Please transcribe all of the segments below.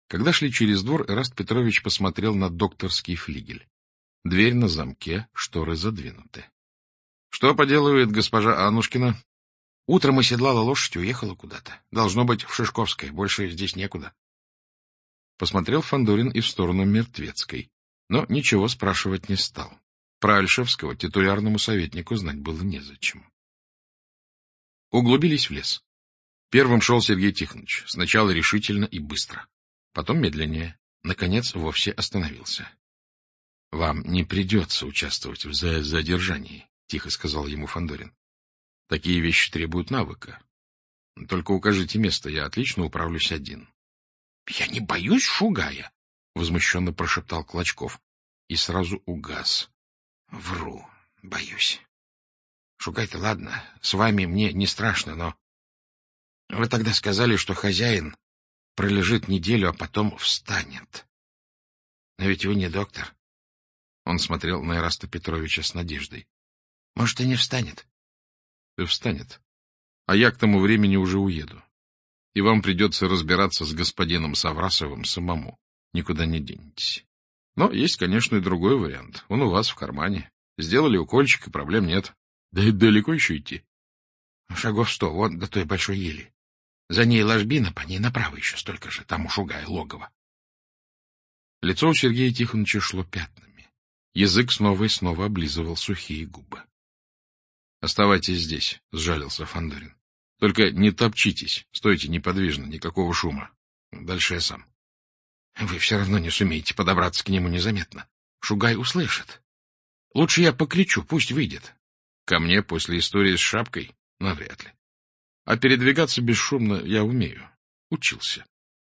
Когда шли через двор, Эраст Петрович посмотрел на докторский флигель. Дверь на замке, шторы задвинуты. — Что поделывает госпожа Аннушкина? — Утром оседлала лошадь и уехала куда-то. Должно быть, в Шишковской. Больше здесь некуда. Посмотрел Фандорин и в сторону Мертвецкой, но ничего спрашивать не стал. Про Ольшевского титулярному советнику знать было незачем. Углубились в лес. Первым шел Сергей Тихонович, сначала решительно и быстро, потом медленнее, наконец вовсе остановился. — Вам не придется участвовать в задержании, — тихо сказал ему Фандорин. — Такие вещи требуют навыка. Только укажите место, я отлично управлюсь один. — Я не боюсь Шугая, — возмущенно прошептал Клочков и сразу угас. — Вру, боюсь. Шугай-то ладно, с вами мне не страшно, но... Вы тогда сказали, что хозяин пролежит неделю, а потом встанет. Но ведь вы не доктор. Он смотрел на Эраста Петровича с надеждой. Может, и не встанет? Встанет. А я к тому времени уже уеду. И вам придется разбираться с господином Саврасовым самому. Никуда не денетесь. Но есть, конечно, и другой вариант. Он у вас в кармане. Сделали укольчик, и проблем нет. Да и далеко еще идти. Шагов 100, вон до той большой ели. За ней ложбина, по ней направо еще столько же. Там у Шугая логово. Лицо у Сергея Тихоновича шло пятнами. Язык снова и снова облизывал сухие губы. — Оставайтесь здесь, — сжалился Фандорин. — Только не топчитесь, стойте неподвижно, никакого шума. Дальше я сам. — Вы все равно не сумеете подобраться к нему незаметно. Шугай услышит. Лучше я покричу, пусть выйдет. Ко мне после истории с шапкой? Навряд ли. А передвигаться бесшумно я умею. Учился.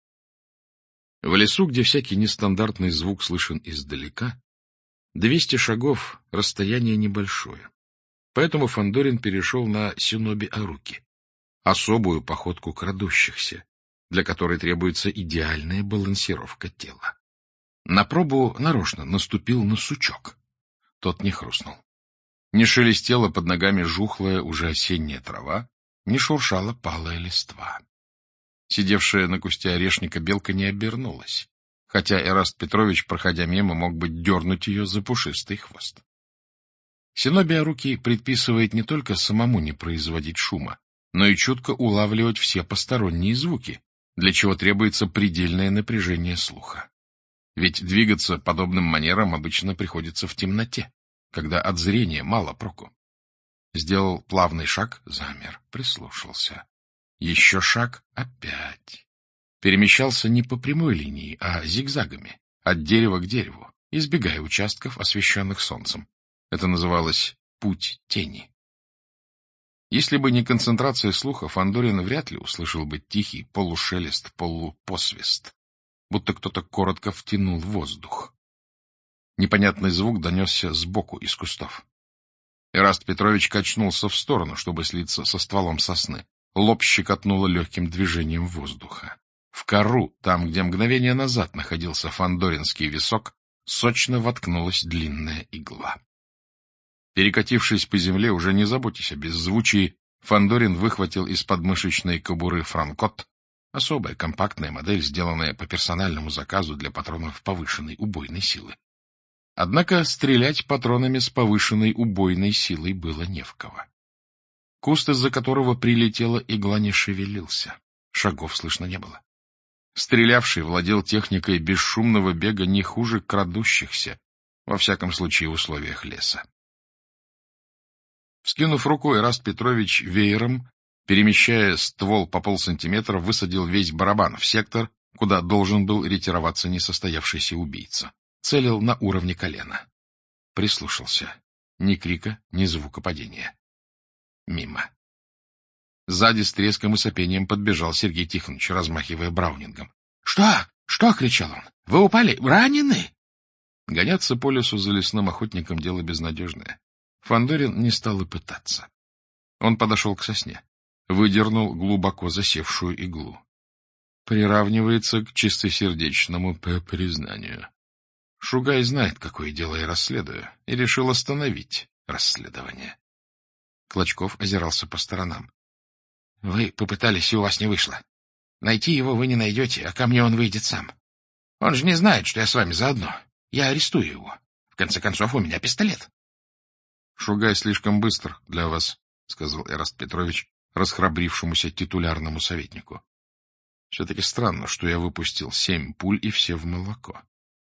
В лесу, где всякий нестандартный звук слышен издалека, 200 шагов — расстояние небольшое. Поэтому Фандорин перешел на синоби-аруки, особую походку крадущихся, для которой требуется идеальная балансировка тела. На пробу нарочно наступил на сучок. Тот не хрустнул. Не шелестела под ногами жухлая уже осенняя трава, не шуршала палая листва. Сидевшая на кусте орешника белка не обернулась, хотя Эраст Петрович, проходя мимо, мог бы дернуть ее за пушистый хвост. Синоби-аруки предписывает не только самому не производить шума, но и чутко улавливать все посторонние звуки, для чего требуется предельное напряжение слуха. Ведь двигаться подобным манером обычно приходится в темноте, когда от зрения мало проку. Сделал плавный шаг, замер, прислушался. Еще шаг, опять. Перемещался не по прямой линии, а зигзагами, от дерева к дереву, избегая участков, освещенных солнцем. Это называлось «путь тени». Если бы не концентрация слуха, Фандорин вряд ли услышал бы тихий полушелест, полупосвист, будто кто-то коротко втянул воздух. Непонятный звук донесся сбоку из кустов. Эраст Петрович качнулся в сторону, чтобы слиться со стволом сосны. Лоб щекотнуло легким движением воздуха. В кору, там, где мгновение назад находился фандоринский висок, сочно воткнулась длинная игла. Перекатившись по земле, уже не заботясь о беззвучии, Фандорин выхватил из подмышечной кобуры франкот, особая компактная модель, сделанная по персональному заказу для патронов повышенной убойной силы. Однако стрелять патронами с повышенной убойной силой было не в кого. Куст, из-за которого прилетела игла, не шевелился. Шагов слышно не было. Стрелявший владел техникой бесшумного бега не хуже крадущихся, во всяком случае в условиях леса. Вскинув руку, Эраст Петрович веером, перемещая ствол по полсантиметра, высадил весь барабан в сектор, куда должен был ретироваться несостоявшийся убийца. Целил на уровне колена. Прислушался. Ни крика, ни звука падения. Мимо. Сзади с треском и сопением подбежал Сергей Тихонович, размахивая браунингом. — Что? Что? — кричал он. — Вы упали? Ранены? Гоняться по лесу за лесным охотником — дело безнадежное. Фандорин не стал и пытаться. Он подошел к сосне, выдернул глубоко засевшую иглу. Приравнивается к чистосердечному признанию. Шугай знает, какое дело я расследую, и решил остановить расследование. Клочков озирался по сторонам. — Вы попытались, и у вас не вышло. Найти его вы не найдете, а ко мне он выйдет сам. Он же не знает, что я с вами заодно. Я арестую его. В конце концов, у меня пистолет. — Шугай слишком быстр для вас, — сказал Эраст Петрович расхрабрившемуся титулярному советнику. — Все-таки странно, что я выпустил 7 пуль, и все в молоко.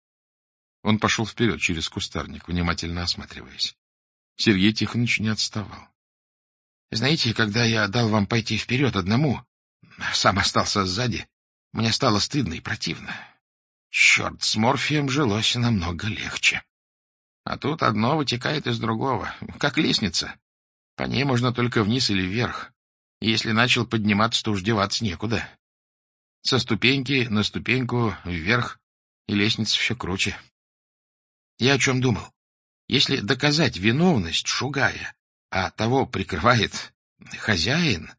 Он пошел вперед через кустарник, внимательно осматриваясь. Сергей Тихонович не отставал. — Знаете, когда я дал вам пойти вперед одному, сам остался сзади, мне стало стыдно и противно. Черт, с морфием жилось намного легче. А тут одно вытекает из другого, как лестница. По ней можно только вниз или вверх. И если начал подниматься, то уж деваться некуда. Со ступеньки на ступеньку вверх, и лестница все круче. Я о чем думал? Если доказать виновность Шугая, а того прикрывает хозяин,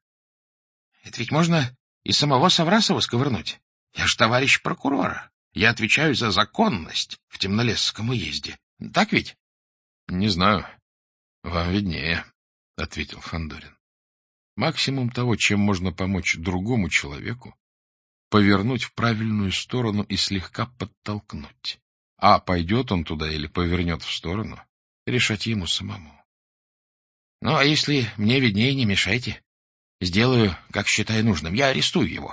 это ведь можно и самого Саврасова сковырнуть. Я ж товарищ прокурора. Я отвечаю за законность в Темнолесском уезде. Так ведь? — Не знаю. Вам виднее, — ответил Фандорин. Максимум того, чем можно помочь другому человеку, повернуть в правильную сторону и слегка подтолкнуть. А пойдет он туда или повернет в сторону, решать ему самому. — Ну, а если мне виднее, не мешайте. Сделаю, как считаю нужным. Я арестую его.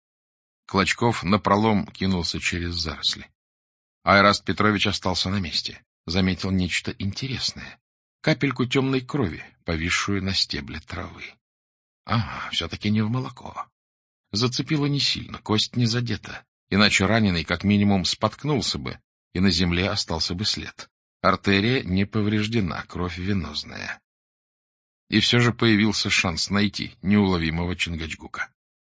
Клочков напролом кинулся через заросли. Эраст Петрович остался на месте. Заметил нечто интересное. Капельку темной крови, повисшую на стебле травы. Ага, все-таки не в молоко. Зацепило не сильно, кость не задета. Иначе раненый как минимум споткнулся бы, и на земле остался бы след. Артерия не повреждена, кровь венозная. И все же появился шанс найти неуловимого Чингачгука.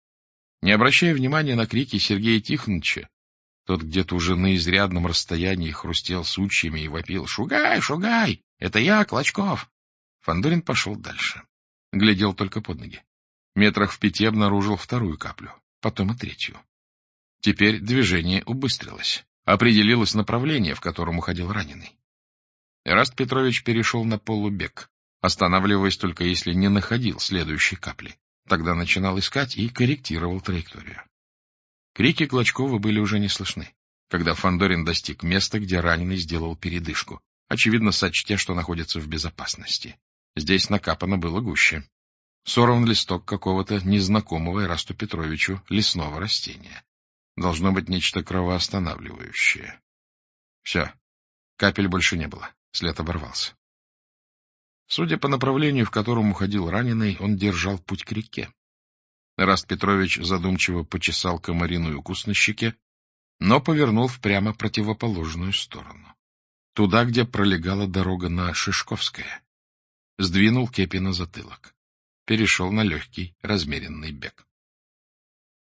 Не обращая внимания на крики Сергея Тихоновича, тот где-то уже на изрядном расстоянии хрустел сучьями и вопил: «Шугай, Шугай! Это я, Клочков!» Фандорин пошел дальше. Глядел только под ноги. Метрах в 5 обнаружил вторую каплю, потом и третью. Теперь движение убыстрилось. Определилось направление, в котором уходил раненый. Эраст Петрович перешел на полубег, останавливаясь только если не находил следующей капли. Тогда начинал искать и корректировал траекторию. Крики Клочкова были уже не слышны, когда Фандорин достиг места, где раненый сделал передышку, очевидно сочтя, что находится в безопасности. Здесь накапано было гуще. Сорван листок какого-то незнакомого Эрасту Петровичу лесного растения. Должно быть нечто кровоостанавливающее. Все, капель больше не было, след оборвался. Судя по направлению, в котором уходил раненый, он держал путь к реке. Эраст Петрович задумчиво почесал комариный укус на щеке, но повернул в прямо противоположную сторону. Туда, где пролегала дорога на Шишковское. Сдвинул кепи на затылок. Перешел на легкий, размеренный бег.